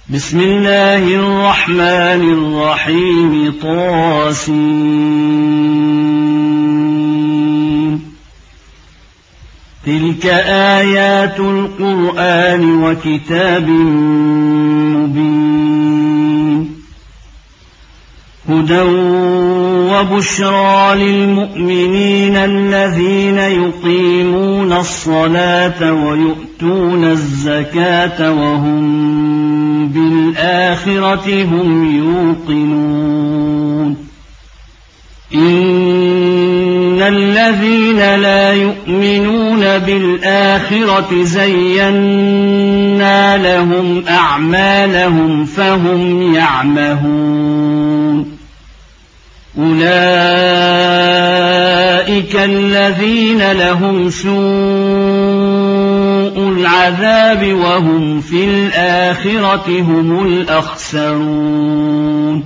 بسم الله الرحمن الرحيم تلك آيات القرآن وكتاب مبين هدى وبشرى للمؤمنين الذين يقيمون الصلاة ويؤتون الزكاة وهم بالآخرة هم يوقنون إن الذين لا يؤمنون بالآخرة زينا لهم أعمالهم فهم يعمهون أولئك الذين لهم سوء العذاب وهم في الآخرة هم الأخسرون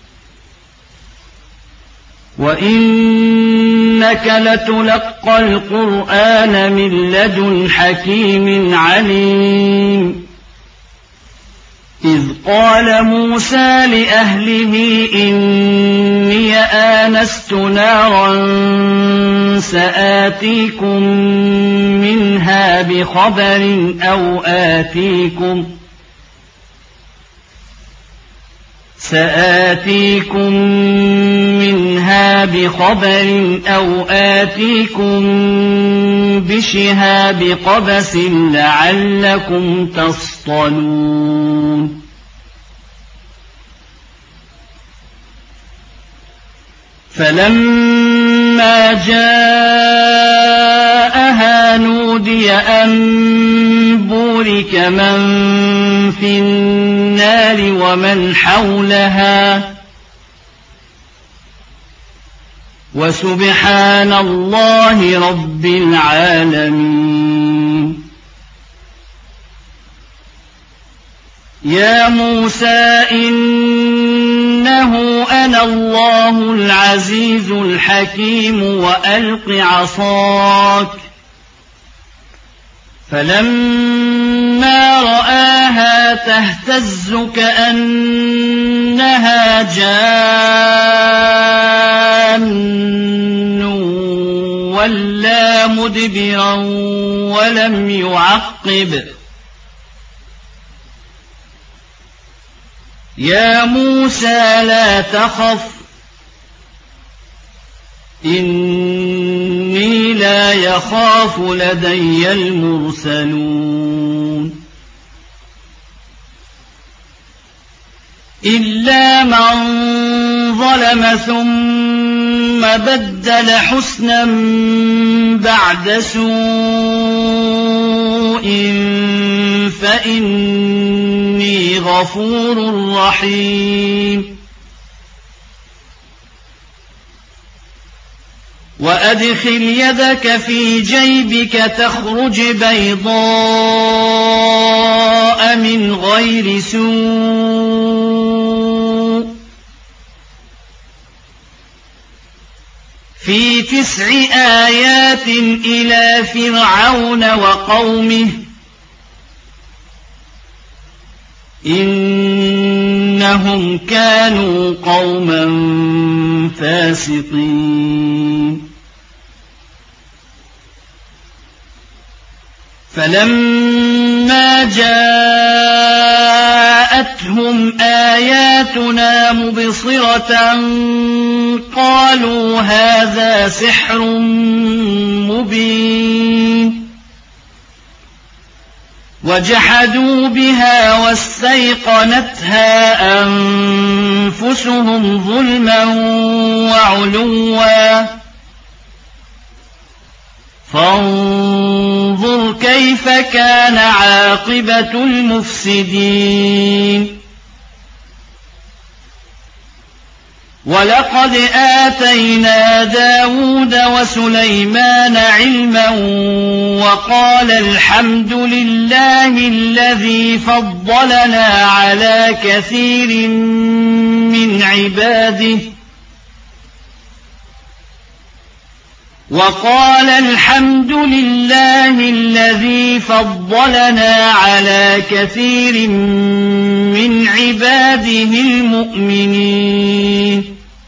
وإنك لتلقى القرآن من لدن حكيم عليم إذ قال موسى لأهله إني آنست نارا سآتيكم منها بخبر أو آتيكم بشهاب قبس لعلكم تصطلون فلما جاءها نودي أن بورك من في النار ومن حولها وسبحان الله رب العالمين يا موسى إنه أنا الله العزيز الحكيم وألق عصاك فلما رآها تهتز كأنها جان ولا مدبرا ولم يعقب يا موسى لا تخف إني لا يخاف لدي المرسلون إلا من ظلم ثم بدل حسنا بعد سوء فإني غفور رحيم وأدخل يدك في جيبك تخرج بيضاء من غير سوء في 9 آيات إلى فرعون وقومه إنهم كانوا قوما فاسقين فلما جاءتهم آياتنا مبصرة قالوا هذا سحر مبين وجحدوا بها واستيقنتها أنفسهم ظلما وعلوا فانظر كيف كان عاقبة المفسدين ولقد آتينا داود وسليمان علما وقال الحمد لله الذي فضلنا على كثير من عباده وقال الحمد لله الذي فضلنا على كثير من عباده المؤمنين.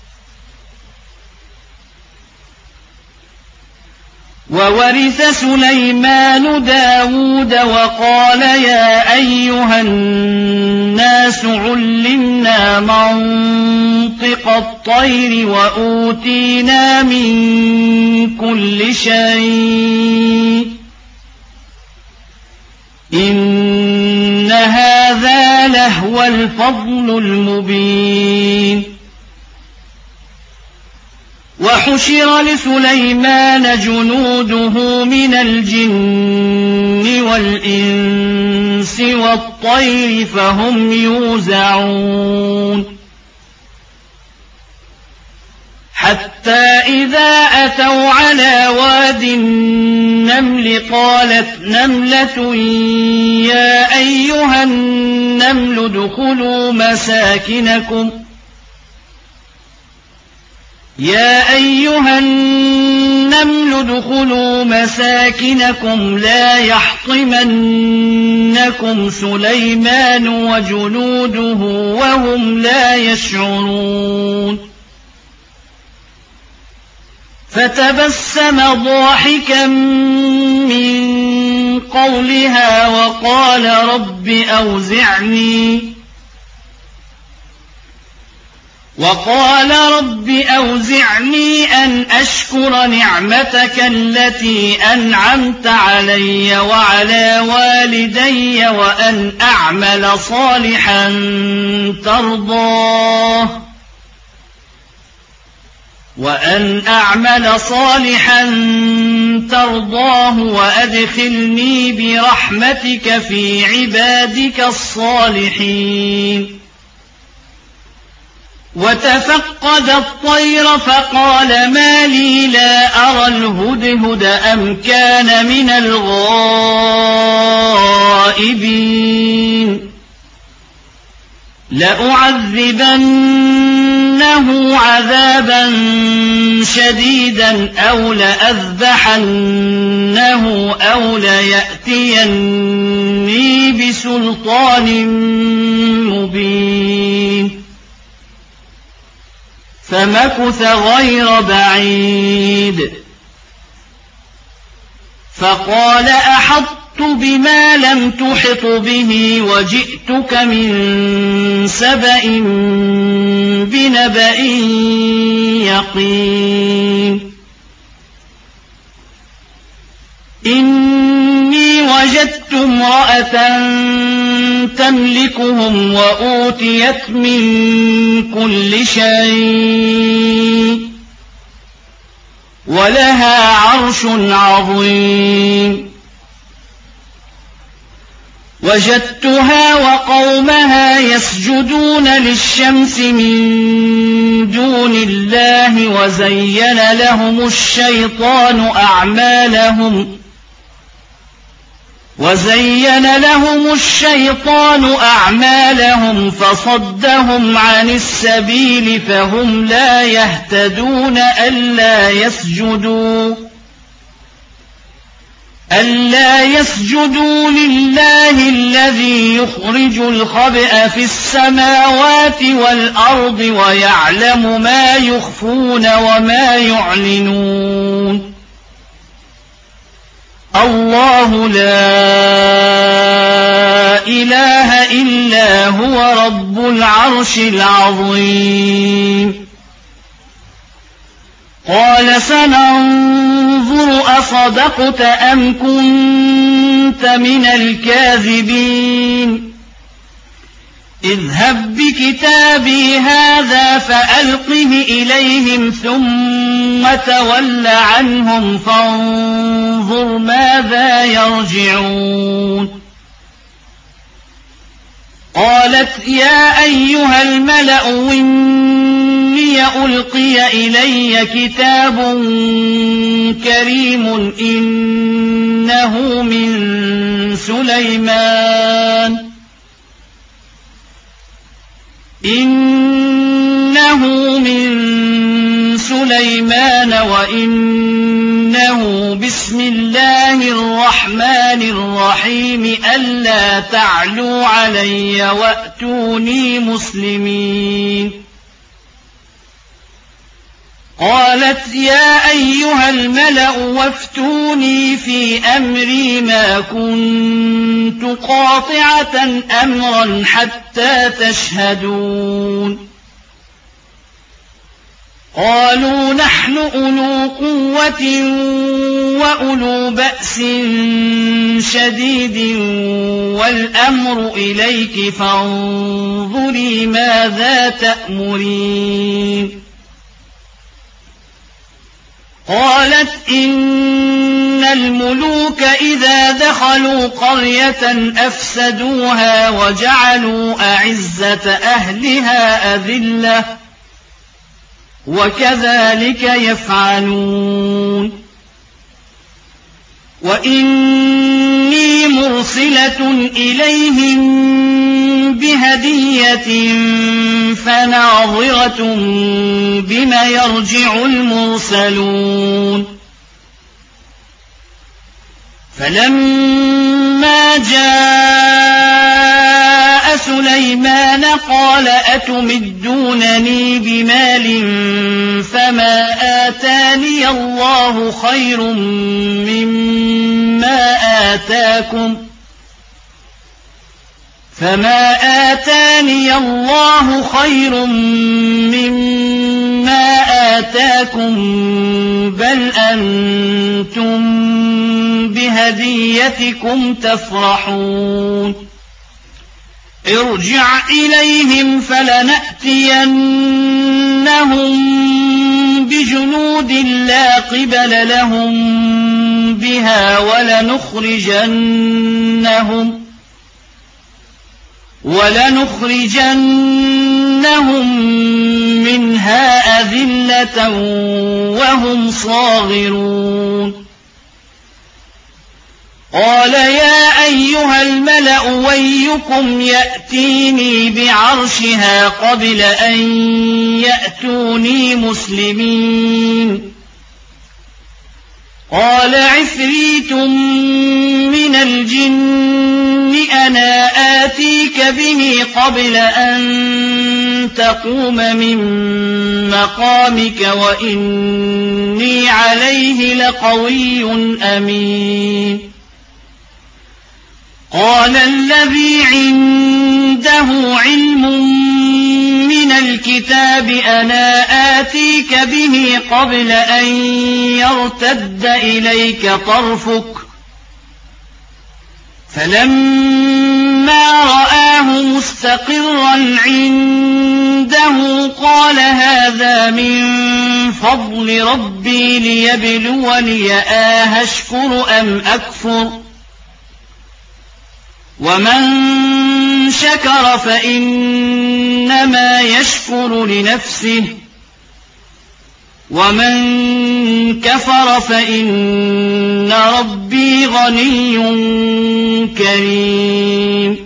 وورث سليمان داود وقال يا أيها الناس علمنا منطق الطير وأوتينا من كل شيء إن هذا لهو الفضل المبين. وحشر لسليمان جنوده من الجن والإنس والطير فهم يوزعون حتى إذا أتوا على واد النمل قالت نملة يا أيها النمل ادخلوا مساكنكم لا يحطمنكم سليمان وجنوده وهم لا يشعرون. فتبسم ضاحكا من قولها وقال رب أوزعني أن أشكر نعمتك التي أنعمت علي وعلى والدي وأن أعمل صالحا ترضاه وأدخلني برحمتك في عبادك الصالحين. وتفقد الطير فقال ما لي لا أرى الهدهد أم كان من الغائبين لأعذبنه عذابا شديدا أو لأذبحنه أو ليأتيني بسلطان مبين. فمكث غير بعيد فقال أحطت بما لم تحط به وجئتك من سبأ بنبأ يقين. إني وجدت امرأة تملكهم وأوتيت من كل شيء ولها عرش عظيم. وجدتها وقومها يسجدون للشمس من دون الله وزين لهم الشيطان أعمالهم فصدهم عن السبيل فهم لا يهتدون. ألا يسجدوا لله الذي يخرج الخبأ في السماوات والأرض ويعلم ما يخفون وما يعلنون. الله لا إله إلا هو رب العرش العظيم. قال سننظر أصدقت أم كنت من الكاذبين. اذهب بكتابي هذا فألقه إليهم ثم تول عنهم فانظر ماذا يرجعون. قالت يا أيها الملأ إني ألقي إلي كتاب كريم إنه من سليمان وإنه الرحمن الرحيم ألا تعلوا علي وأتوني مسلمين. قالت يا أيها الملأ وافتوني في أمري ما كنت قاطعة أمرا حتى تشهدون. قالوا نحن أولو قوة وأولو بأس شديد والأمر إليك فانظري ماذا تأمرين. قالت إن الملوك إذا دخلوا قرية أفسدوها وجعلوا أعزة أهلها أذلة وكذلك يفعلون. وإني مرسلة إليهم بهدية فناظرة بما يرجع المرسلون. فلما جاء سليمان قال أتمدونني بمال فما آتاني الله خير مما آتاكم بل أنتم بهديتكم تفرحون. ارجع إليهم فلنأتينهم بجنود لا قبل لهم بها ولنخرجنهم منها أذلة وهم صاغرون. قال يا أيها الملأ ويكم يأتيني بعرشها قبل أن يأتوني مسلمين. قال عفريت من الجن أنا آتيك به قبل أن تقوم من مقامك وإني عليه لقوي أمين. قال الذي عنده علم من الكتاب أنا آتيك به قبل أن يرتد إليك طرفك فلما رآه مستقرا عنده قال هذا من فضل ربي ليبلوني أشكر أم أكفر ومن شكر فإنما يشكر لنفسه ومن كفر فإن ربي غني كريم.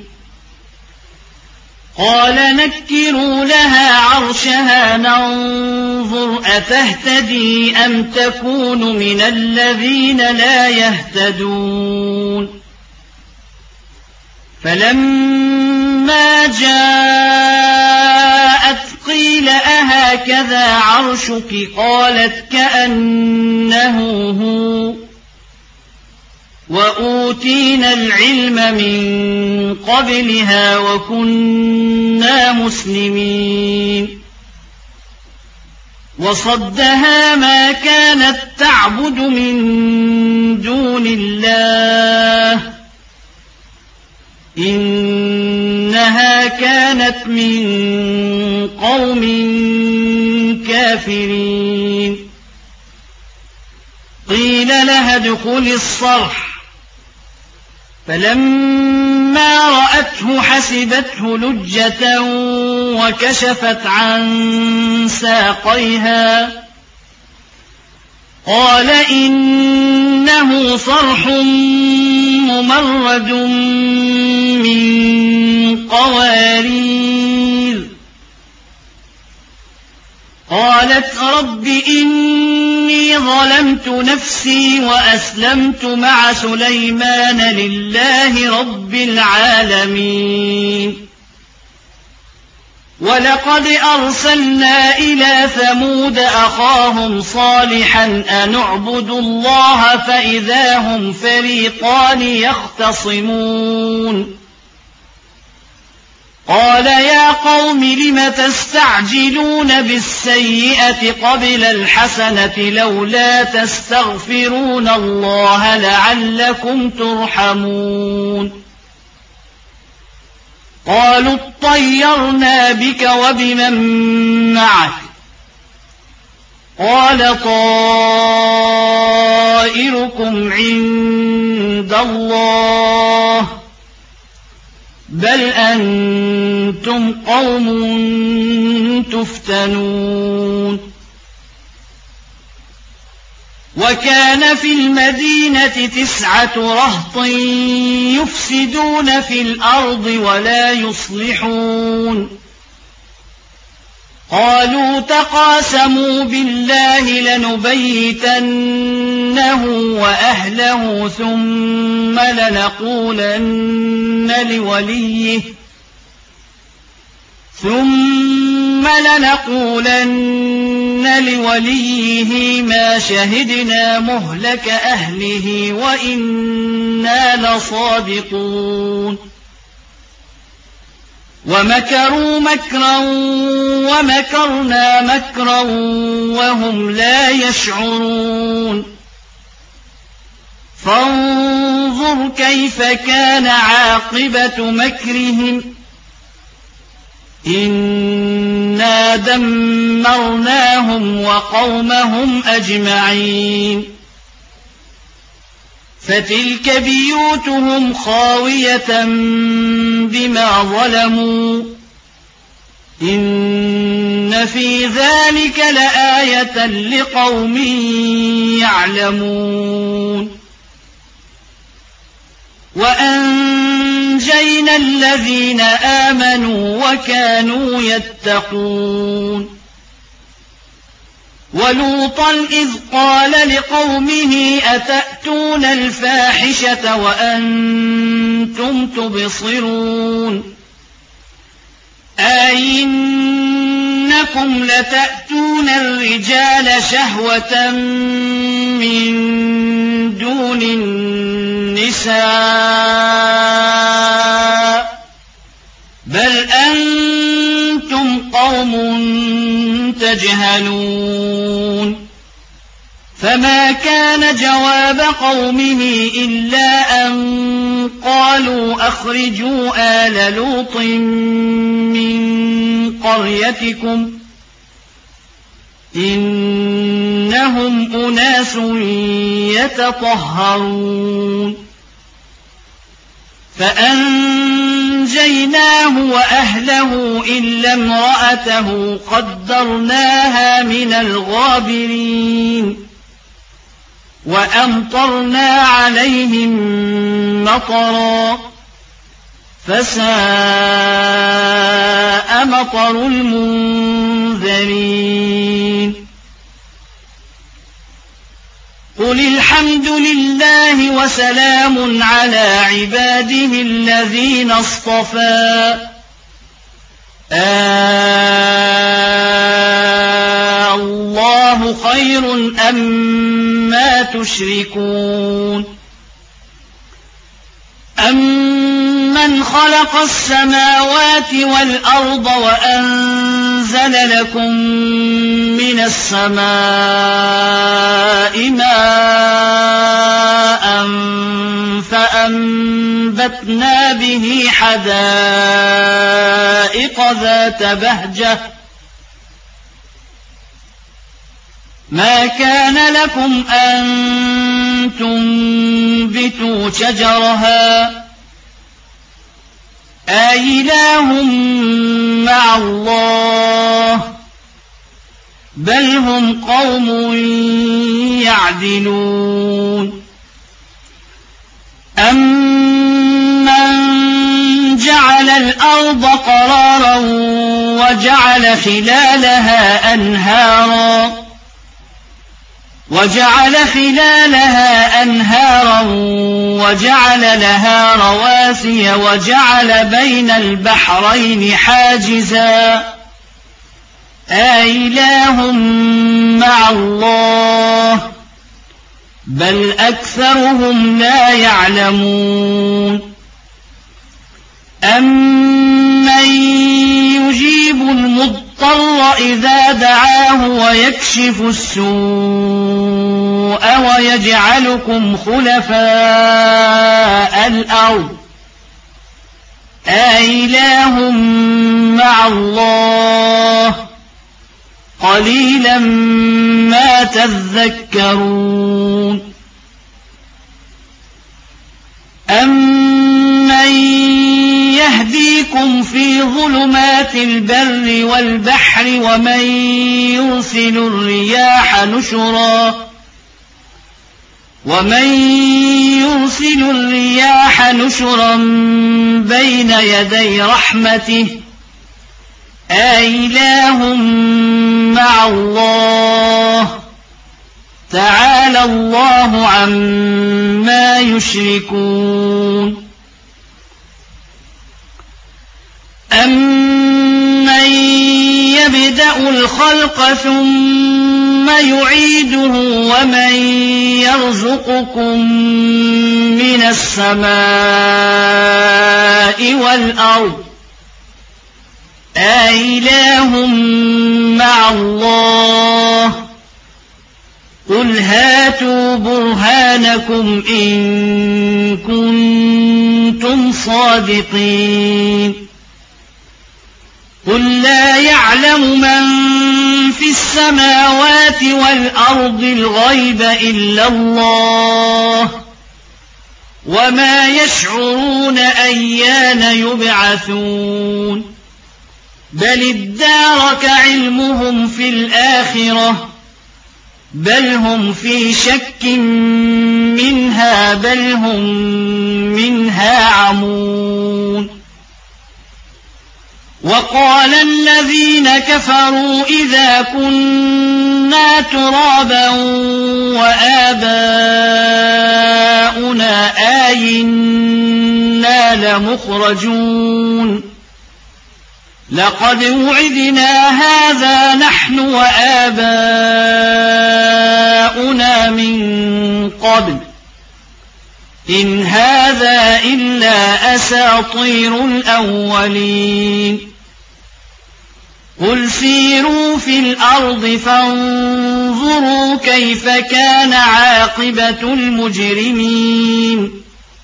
قال نكروا لها عرشها ننظر أتهتدي أم تكون من الذين لا يهتدون. فلما جاءت قيل أهكذا عرشك قالت كأنه هو وأوتينا العلم من قبلها وكنا مسلمين. وصدها ما كانت تعبد من دون الله إنها كانت من قوم كافرين. قيل لها ادخلي الصرح فلما رأته حسبته لجة وكشفت عن ساقيها قال إنه صرح ممرد من قوارير. قالت رب إني إني ظلمت نفسي وأسلمت مع سليمان لله رب العالمين ولقد أرسلنا إلى ثمود أخاهم صالحا أن اعبدوا الله فإذا هم فريقان يختصمون قال يا قوم لم تستعجلون بالسيئة قبل الحسنة لولا تستغفرون الله لعلكم ترحمون قالوا اطيرنا بك وبمن معك قال طائركم عند الله بل أنتم قوم تفتنون وكان في المدينة 9 رهط يفسدون في الأرض ولا يصلحون قالوا تقاسموا بالله لنبيتنه وأهله ثم لنقولن لوليه ما شهدنا مهلك أهله وإنا لصادقون ومكروا مكرا ومكرنا مكرا وهم لا يشعرون فانظر كيف كان عاقبة مكرهم إنا دمرناهم وقومهم أجمعين فتلك بيوتهم خاوية بما ظلموا إن في ذلك لآية لقوم يعلمون وأنجينا الذين آمنوا وكانوا يتقون ولوطا إذ قال لقومه أتأتون الفاحشة وأنتم تبصرون أئنكم لتأتون الرجال شهوة من دون النساء بل أنتم قوم تجهلون فما كان جواب قومه إلا أن قالوا أخرجوا آل لوط من قريتكم إنهم أناس يتطهرون فأنجيناه وأهله إلا امرأته قدرناها من الغابرين وأمطرنا عليهم مطرا فساء مطر المنذرين قل الحمد لله وسلام على عباده الذين اصطفى الله خير أما تشركون أمن خلق السماوات والأرض وأنزل لكم من السماء ماء فأنبتنا به حدائق ذات بهجة ما كان لكم أن تنبتوا شجرها أإله مع الله بل هم قوم يعدلون أمن جعل الأرض قرارا وجعل خلالها أنهارا وجعل خلالها أنهارا وجعل لها رواسي وجعل بين البحرين حاجزا أإله مع الله بل أكثرهم لا يعلمون أمن يجيب المضطر إذا دعاه ويكشف السوء ويجعلكم خلفاء الأرض أإله مع الله قليلا ما تذكرون أمن يهديكم في ظلمات البر والبحر ومن يرسل الرياح نشرا بين يدي رحمته أإله مع الله تعالى الله عما يشركون أمن يبدأ الخلق ثم يعيده ومن يرزقكم من السماء والأرض أإله مع الله قل هاتوا برهانكم إن كنتم صادقين قل لا يعلم من في السماوات والأرض الغيب إلا الله وما يشعرون أيان يبعثون بل ادارك علمهم في الآخرة بل هم في شك منها بل هم منها عمون وقال الذين كفروا إذا كنا ترابا وآباؤنا أئنا لمخرجون لقد وعدنا هذا نحن وآباؤنا من قبل إن هذا إلا أساطير الأولين قل سيروا في الأرض فانظروا كيف كان عاقبة المجرمين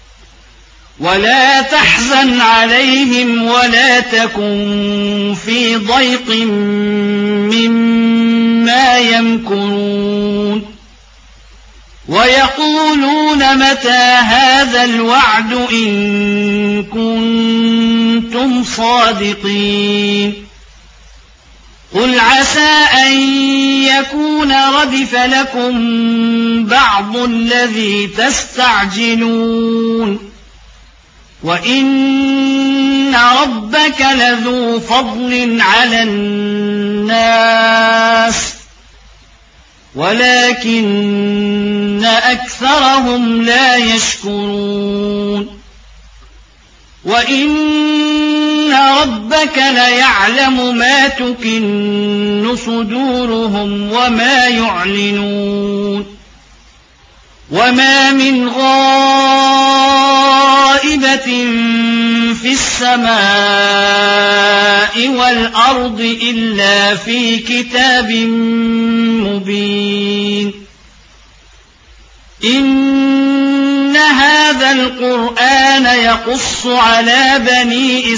ولا تحزن عليهم ولا تكن في ضيق مما يمكرون ويقولون متى هذا الوعد إن كنتم صادقين قل عسى أن يكون ردف لكم بعض الذي تستعجلون وإن ربك لذو فضل على الناس ولكن أكثرهم لا يشكرون وإن ربك ليعلم ما تكن صدورهم وما يعلنون وما من غائبة في السماء والأرض إلا في كتاب مبين إن هذا القرآن يقص على بني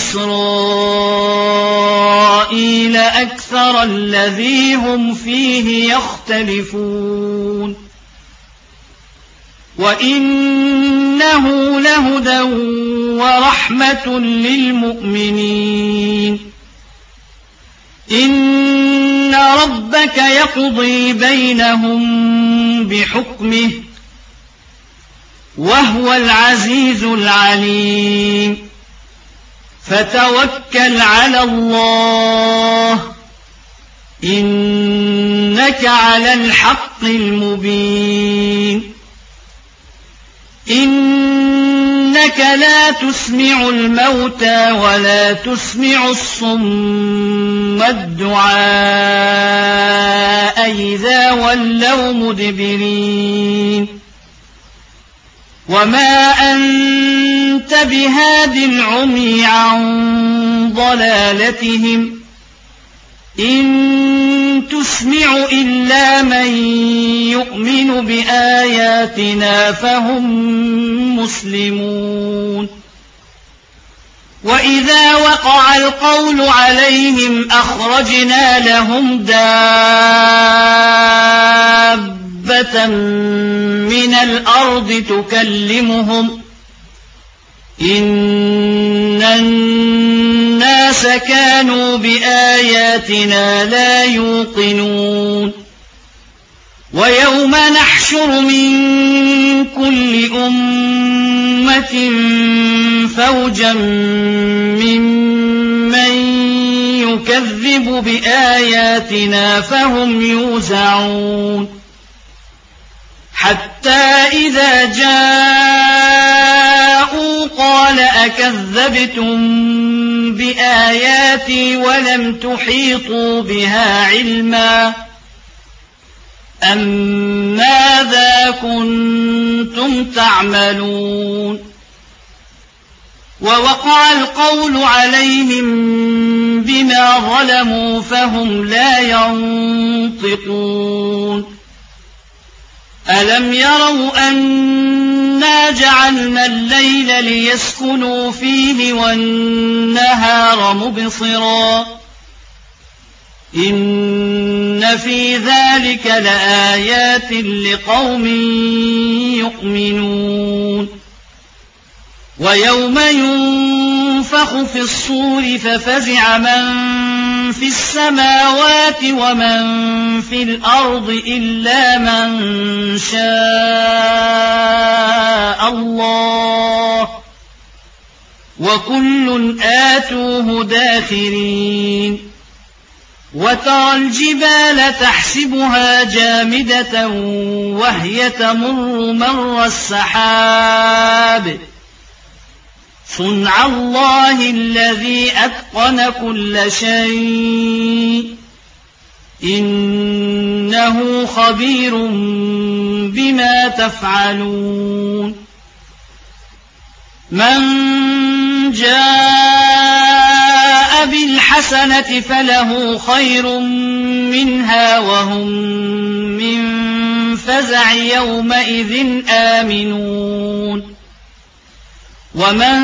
إسرائيل أكثر الذي هم فيه يختلفون وإنه لهدى ورحمة للمؤمنين إن ربك يقضي بينهم بحكمه وهو العزيز العليم فتوكل على الله إنك إنك على الحق المبين إنك لا تسمع الموتى ولا تسمع الصم الدعاء إذا ولوا مدبرين وما أنت بهاد العمي عن ضلالتهم إن تسمع إلا من يؤمن بآياتنا فهم مسلمون وإذا وقع القول عليهم أخرجنا لهم دابة من الأرض تكلمهم إن الناس كانوا بآياتنا لا يوقنون ويوم نحشر من كل أمة فوجا ممن يكذب بآياتنا فهم يوزعون حتى إذا جاءوا قال أكذبتم بآياتي ولم تحيطوا بها علما أم ماذا كنتم تعملون ووقع القول عليهم بما ظلموا فهم لا ينطقون ألم يروا أنا جعلنا الليل ليسكنوا فيه والنهار مبصرا إن في ذلك لآيات لقوم يؤمنون ويوم ينفخ في الصور ففزع من في السماوات ومن في الأرض إلا من شاء الله وكل آتوه داخرين وترى الجبال تحسبها جامدة وهي تمر مر السحاب صنع الله الذي أتقن كل شيء إنه خبير بما تفعلون من جاء بالحسنة فله خير منها وهم من فزع يومئذ آمنون ومن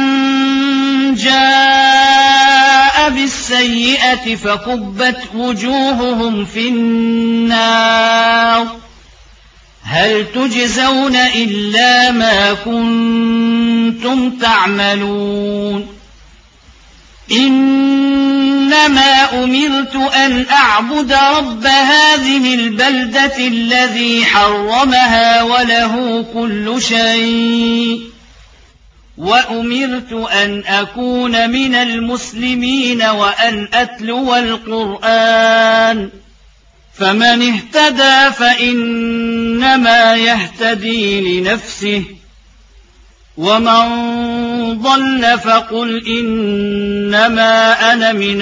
جاء بالسيئة فكبت وجوههم في النار هل تجزون إلا ما كنتم تعملون إنما أمرت أن أعبد رب هذه البلدة الذي حرمها وله كل شيء وأمرت أن أكون من المسلمين وأن أتلو القرآن فمن اهتدى فإنما يهتدي لنفسه ومن ضل فقل إنما أنا من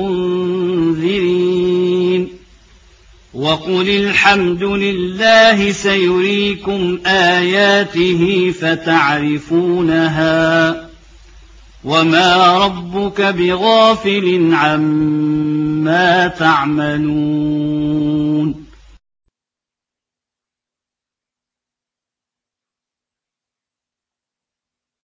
المنذرين وقل الحمد لله سيريكم آياته فتعرفونها وما ربك بغافل عما تعملون